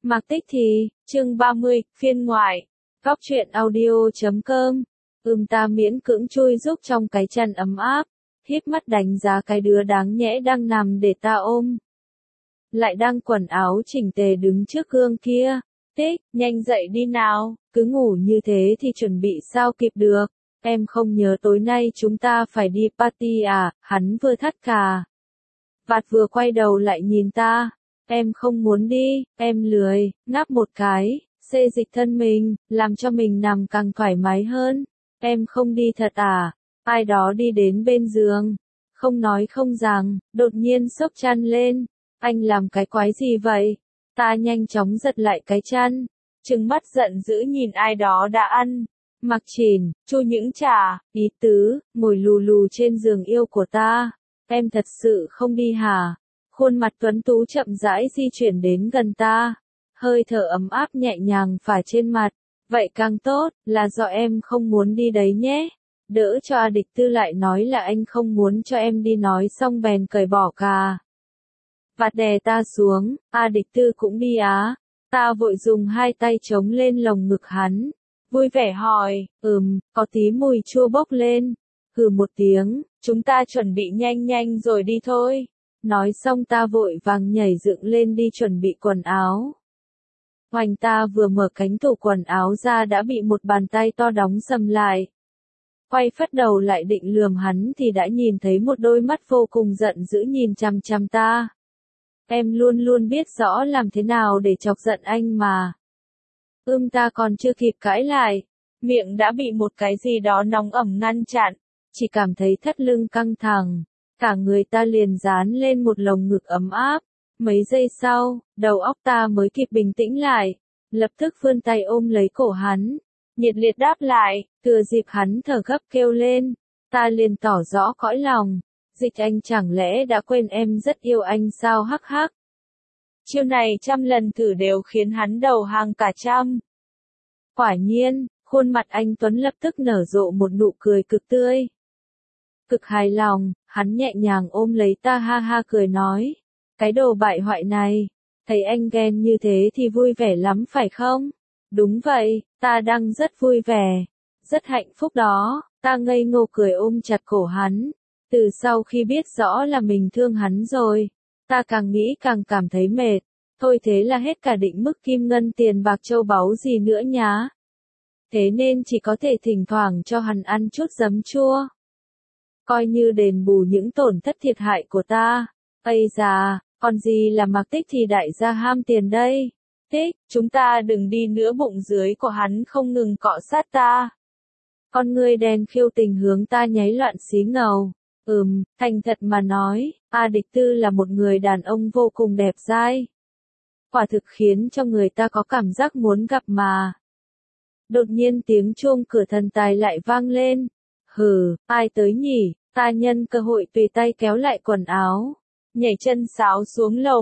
Mạc Tích Thì, chương 30, phiên ngoại. Góc truyện audio.com. Ta miễn cưỡng chui giúp trong cái chăn ấm áp, híp mắt đánh giá cái đứa đáng nhẽ đang nằm để ta ôm. Lại đang quần áo chỉnh tề đứng trước gương kia. Tích, nhanh dậy đi nào, cứ ngủ như thế thì chuẩn bị sao kịp được. Em không nhớ tối nay chúng ta phải đi party à, hắn vừa thắt cà vạt vừa quay đầu lại nhìn ta. Em không muốn đi, em lười, ngáp một cái, xê dịch thân mình, làm cho mình nằm càng thoải mái hơn. Em không đi thật à? Ai đó đi đến bên giường, không nói không rằng, đột nhiên xốc chăn lên. Anh làm cái quái gì vậy? Ta nhanh chóng giật lại cái chăn, trừng mắt giận dữ nhìn ai đó đã ăn, mặc chỉn, chu những trà, ý tứ, ngồi lù lù trên giường yêu của ta. Em thật sự không đi hả? Khuôn mặt tuấn tú chậm rãi di chuyển đến gần ta, hơi thở ấm áp nhẹ nhàng phả trên mặt. Vậy càng tốt, là do em không muốn đi đấy nhé. Đỡ cho A Địch Tư lại nói là anh không muốn cho em đi, nói xong bèn cởi bỏ cà vạt đè ta xuống. A Địch Tư cũng đi á? Ta vội dùng hai tay chống lên lồng ngực hắn, vui vẻ hỏi, có tí mùi chua bốc lên. Hừ một tiếng, chúng ta chuẩn bị nhanh nhanh rồi đi thôi. Nói xong ta vội vàng nhảy dựng lên đi chuẩn bị quần áo. Hoành ta vừa mở cánh tủ quần áo ra đã bị một bàn tay to đóng sầm lại. Quay phất đầu lại định lườm hắn thì đã nhìn thấy một đôi mắt vô cùng giận dữ nhìn chằm chằm ta. Em luôn luôn biết rõ làm thế nào để chọc giận anh mà. Ta còn chưa kịp cãi lại, miệng đã bị một cái gì đó nóng ẩm ngăn chặn, chỉ cảm thấy thắt lưng căng thẳng. Cả người ta liền dán lên một lồng ngực ấm áp. Mấy giây sau, đầu óc ta mới kịp bình tĩnh lại, lập tức vươn tay ôm lấy cổ hắn, nhiệt liệt đáp lại. Thừa dịp hắn thở gấp kêu lên, ta liền tỏ rõ cõi lòng. Dịch, anh chẳng lẽ đã quên em rất yêu anh sao? Hắc hắc. Chiêu này trăm lần thử đều khiến hắn đầu hàng cả trăm. Quả nhiên, khuôn mặt anh Tuấn lập tức nở rộ một nụ cười cực tươi. Cực hài lòng, hắn nhẹ nhàng ôm lấy ta ha ha cười nói. Cái đồ bại hoại này, thấy anh ghen như thế thì vui vẻ lắm phải không? Đúng vậy, ta đang rất vui vẻ, rất hạnh phúc đó. Ta ngây ngô cười ôm chặt cổ hắn. Từ sau khi biết rõ là mình thương hắn rồi, ta càng nghĩ càng cảm thấy mệt. Thôi thế là hết cả định mức kim ngân tiền bạc châu báu gì nữa nhá. Thế nên chỉ có thể thỉnh thoảng cho hắn ăn chút giấm chua, coi như đền bù những tổn thất thiệt hại của ta. Ây già, còn gì là Mạc Tích thì đại gia ham tiền đây. Tích, chúng ta đừng đi nữa. Bụng dưới của hắn không ngừng cọ sát ta. Con ngươi đen khiêu tình hướng ta nháy loạn xí ngầu. Thành thật mà nói, A Địch Tư là một người đàn ông vô cùng đẹp dai. Quả thực khiến cho người ta có cảm giác muốn gặp mà. Đột nhiên tiếng chuông cửa thần tài lại vang lên. Ai tới nhỉ? Ta nhân cơ hội tùy tay kéo lại quần áo, nhảy chân sáo xuống lầu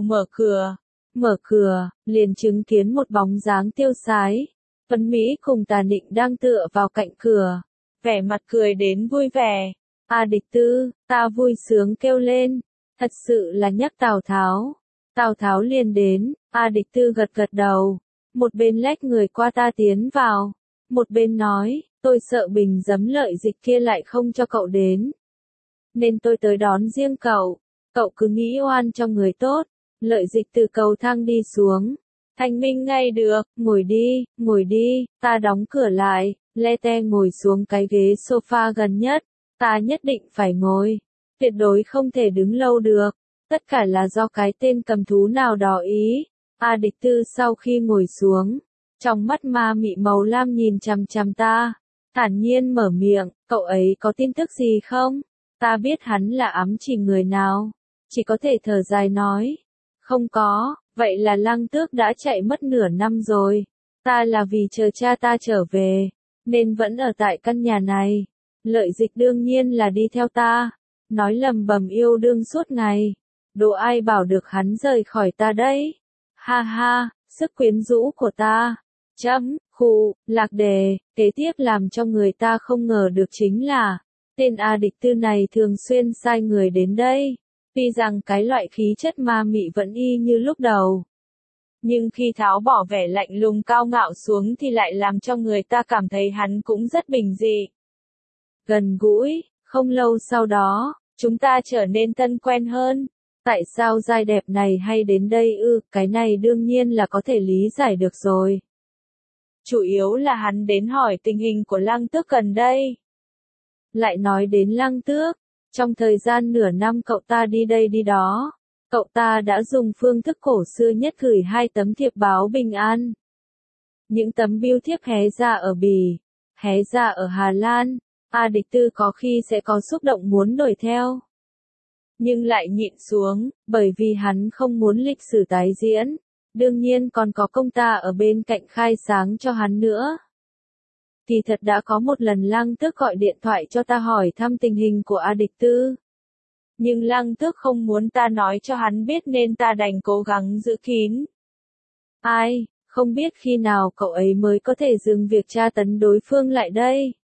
mở cửa, liền chứng kiến một bóng dáng tiêu sái, tuấn mỹ cùng Tà Nịnh đang tựa vào cạnh cửa, vẻ mặt cười đến vui vẻ. A Địch Tư, ta vui sướng kêu lên, thật sự là nhắc Tào Tháo. Tào Tháo liền đến. A Địch Tư gật gật đầu, một bên lách người qua ta tiến vào, một bên nói, tôi sợ Bình giấm Lợi Dịch kia lại không cho cậu đến, nên tôi tới đón riêng cậu. Cậu cứ nghĩ oan cho người tốt. Lợi Dịch từ cầu thang đi xuống. Thanh minh ngay được, ngồi đi. Ta đóng cửa lại, le te ngồi xuống cái ghế sofa gần nhất. Ta nhất định phải ngồi, tuyệt đối không thể đứng lâu được. Tất cả là do cái tên cầm thú nào đó ý. A Địch Tư sau khi ngồi xuống, trong mắt ma mị màu lam nhìn chằm chằm ta, thản nhiên mở miệng, cậu ấy có tin tức gì không? Ta biết hắn là ám chỉ người nào, chỉ có thể thở dài nói, không có. Vậy là Lăng Tước đã chạy mất nửa năm rồi. Ta là vì chờ cha ta trở về, nên vẫn ở tại căn nhà này. Lợi Dịch đương nhiên là đi theo ta, nói lầm bầm yêu đương suốt ngày. Đồ ai bảo được hắn rời khỏi ta đấy. Ha ha, sức quyến rũ của ta. Lạc đề. Kế tiếp làm cho người ta không ngờ được chính là, tên A Địch Tư này thường xuyên sai người đến đây. Tuy rằng cái loại khí chất ma mị vẫn y như lúc đầu, Nhưng khi tháo bỏ vẻ lạnh lùng cao ngạo xuống thì lại làm cho người ta cảm thấy hắn cũng rất bình dị. Gần gũi, không lâu sau đó, chúng ta trở nên thân quen hơn. Tại sao giai đẹp này hay đến đây ư, cái này đương nhiên là có thể lý giải được rồi. Chủ yếu là hắn đến hỏi tình hình của Lăng Tước gần đây. Lại nói đến Lăng Tước, trong thời gian nửa năm cậu ta đi đây đi đó, cậu ta đã dùng phương thức cổ xưa nhất gửi 2 tấm thiệp báo bình an. Những tấm bưu thiếp hé ra ở Bỉ, hé ra ở Hà Lan, A Địch Tư có khi sẽ có xúc động muốn đuổi theo. Nhưng lại nhịn xuống, bởi vì hắn không muốn lịch sử tái diễn, đương nhiên còn có công ta ở bên cạnh khai sáng cho hắn nữa. Kỳ thật đã có một lần Lăng Tước gọi điện thoại cho ta hỏi thăm tình hình của A Địch Tư. Nhưng Lăng Tước không muốn ta nói cho hắn biết nên ta đành cố gắng giữ kín. Ai, không biết khi nào cậu ấy mới có thể dừng việc tra tấn đối phương lại đây.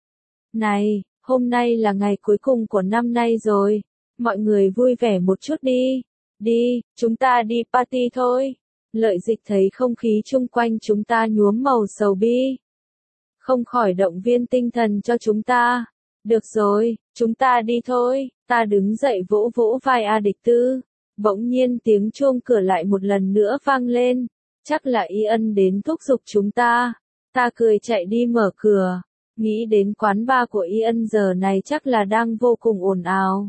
Này, hôm nay là ngày cuối cùng của năm nay rồi, mọi người vui vẻ một chút đi. Đi, chúng ta đi party thôi. Lợi Dịch thấy không khí chung quanh chúng ta nhuốm màu sầu bi, không khỏi động viên tinh thần cho chúng ta. Được rồi, chúng ta đi thôi. Ta đứng dậy vỗ vỗ vai A Địch Tư. Bỗng nhiên tiếng chuông cửa lại một lần nữa vang lên. Chắc là Y Ân đến thúc giục chúng ta. Ta cười chạy đi mở cửa. Nghĩ đến quán bar của Y Ân giờ này chắc là đang vô cùng ồn ào.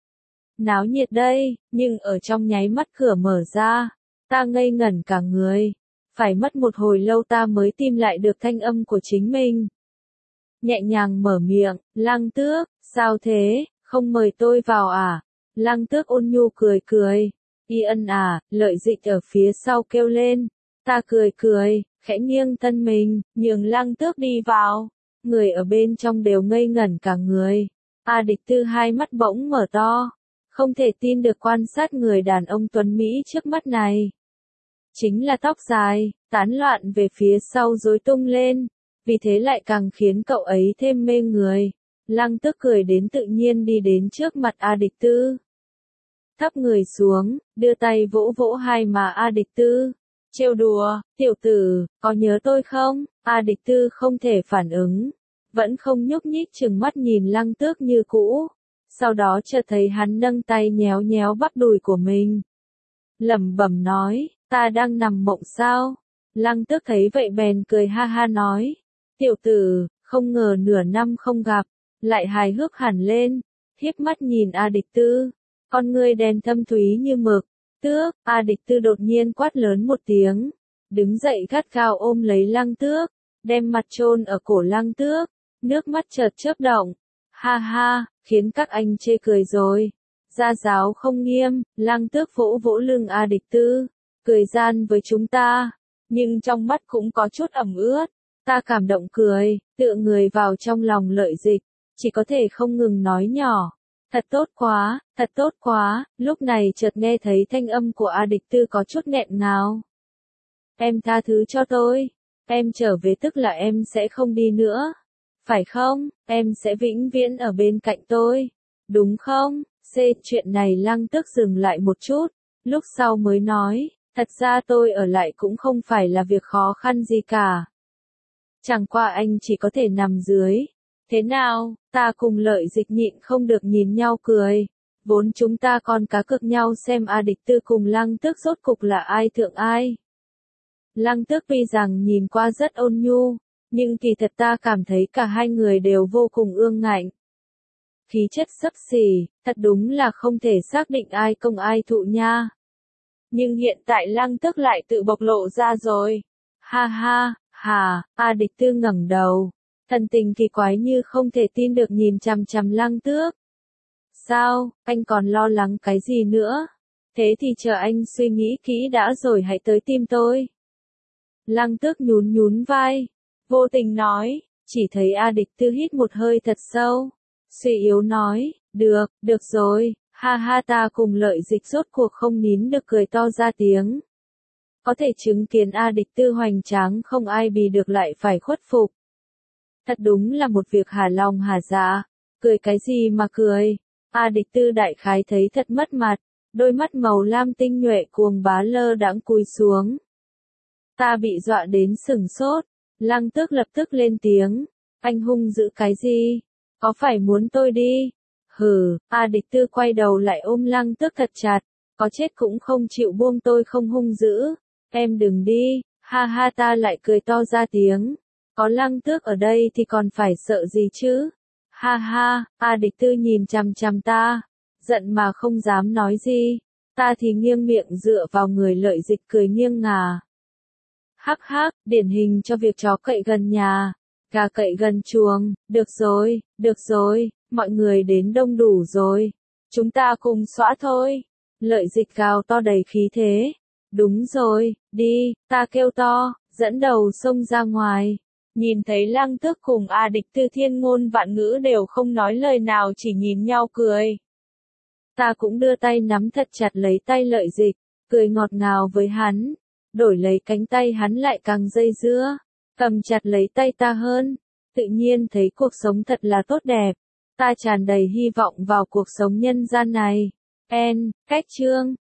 Náo nhiệt đây, nhưng ở trong nháy mắt cửa mở ra, ta ngây ngẩn cả người. Phải mất một hồi lâu ta mới tìm lại được thanh âm của chính mình. Nhẹ nhàng mở miệng, Lăng Tước, sao thế, không mời tôi vào à? Lăng Tước ôn nhu cười cười. Y Ân à, Lợi Dịch ở phía sau kêu lên. Ta cười cười, khẽ nghiêng thân mình, nhường Lăng Tước đi vào. Người ở bên trong đều ngây ngẩn cả người. A Địch Tư hai mắt bỗng mở to, không thể tin được quan sát người đàn ông tuấn Mỹ trước mắt này. Chính là tóc dài, tán loạn về phía sau rối tung lên, vì thế lại càng khiến cậu ấy thêm mê người. Lăng Tước cười đến tự nhiên đi đến trước mặt A Địch Tư. Thấp người xuống, đưa tay vỗ vỗ hai má A Địch Tư. Trêu đùa, tiểu tử, có nhớ tôi không? A Địch Tư không thể phản ứng, vẫn không nhúc nhích chừng mắt nhìn Lăng Tước như cũ. Sau đó chợt thấy hắn nâng tay nhéo nhéo bắp đùi của mình. Lẩm bẩm nói, ta đang nằm mộng sao? Lăng Tước thấy vậy bèn cười ha ha nói. Tiểu tử, không ngờ nửa năm không gặp, lại hài hước hẳn lên. Hiếp mắt nhìn A Địch Tư, con ngươi đen thâm thúy như mực. Tước, A Địch Tư đột nhiên quát lớn một tiếng, đứng dậy gắt gao ôm lấy Lăng Tước, đem mặt chôn ở cổ Lăng Tước, nước mắt chợt chớp động. Ha ha, khiến các anh chê cười rồi. Gia giáo không nghiêm, Lăng Tước vỗ vỗ lưng A Địch Tư, cười gian với chúng ta, nhưng trong mắt cũng có chút ẩm ướt. Ta cảm động cười, tựa người vào trong lòng Lợi Dịch, chỉ có thể không ngừng nói nhỏ. Thật tốt quá, lúc này chợt nghe thấy thanh âm của A Địch Tư có chút nghẹn ngào. Em tha thứ cho tôi, em trở về tức là em sẽ không đi nữa. Phải không, em sẽ vĩnh viễn ở bên cạnh tôi, đúng không? Chuyện này Lăng Tước dừng lại một chút, lúc sau mới nói, thật ra tôi ở lại cũng không phải là việc khó khăn gì cả. Chẳng qua anh chỉ có thể nằm dưới. Thế nào, ta cùng Lợi Dịch nhịn không được nhìn nhau cười. Vốn chúng ta còn cá cược nhau xem A Địch Tư cùng Lăng Tước rốt cục là ai thượng ai. Lăng Tước tuy rằng nhìn qua rất ôn nhu, nhưng kỳ thật ta cảm thấy cả hai người đều vô cùng ương ngạnh. Khí chất xấp xỉ, thật đúng là không thể xác định ai công ai thụ nha. Nhưng hiện tại Lăng Tước lại tự bộc lộ ra rồi. Ha ha, A Địch Tư ngẩng đầu, thần tình kỳ quái như không thể tin được nhìn chằm chằm Lăng Tước. Sao, anh còn lo lắng cái gì nữa? Thế thì chờ anh suy nghĩ kỹ đã rồi hãy tới tìm tôi. Lăng Tước nhún nhún vai, vô tình nói, chỉ thấy A Địch Tư hít một hơi thật sâu, suy yếu nói, được rồi, ha ha. Ta cùng Lợi Dịch rốt cuộc không nín được cười to ra tiếng. Có thể chứng kiến A Địch Tư hoành tráng không ai bì được lại phải khuất phục. Thật đúng là một việc hà lòng hà dạ, cười cái gì mà cười. A Địch Tư đại khái thấy thật mất mặt, đôi mắt màu lam tinh nhuệ cuồng bá lơ đãng cúi xuống. Ta bị dọa đến sửng sốt. Lăng Tước lập tức lên tiếng. Anh hung dữ cái gì? Có phải muốn tôi đi? Hừ, A Địch Tư quay đầu lại ôm Lăng Tước thật chặt. Có chết cũng không chịu buông tôi không hung dữ. Em đừng đi, ha ha ta lại cười to ra tiếng. Có Lăng Tước ở đây thì còn phải sợ gì chứ? Ha ha, A Địch Tư nhìn chằm chằm ta. Giận mà không dám nói gì. Ta thì nghiêng miệng dựa vào người Lợi Dịch cười nghiêng ngả. Hắc hắc, điển hình cho việc chó cậy gần nhà, gà cậy gần chuồng, được rồi, mọi người đến đông đủ rồi. Chúng ta cùng xõa thôi. Lợi Dịch gào to đầy khí thế. Đúng rồi, đi, ta kêu to, dẫn đầu xông ra ngoài. Nhìn thấy Lăng Tước cùng A Địch Tư thiên ngôn vạn ngữ đều không nói lời nào chỉ nhìn nhau cười. Ta cũng đưa tay nắm thật chặt lấy tay Lợi Dịch, cười ngọt ngào với hắn. Đổi lấy cánh tay hắn lại càng dây dưa, cầm chặt lấy tay ta hơn. Tự nhiên thấy cuộc sống thật là tốt đẹp. Ta tràn đầy hy vọng vào cuộc sống nhân gian này. Cách chương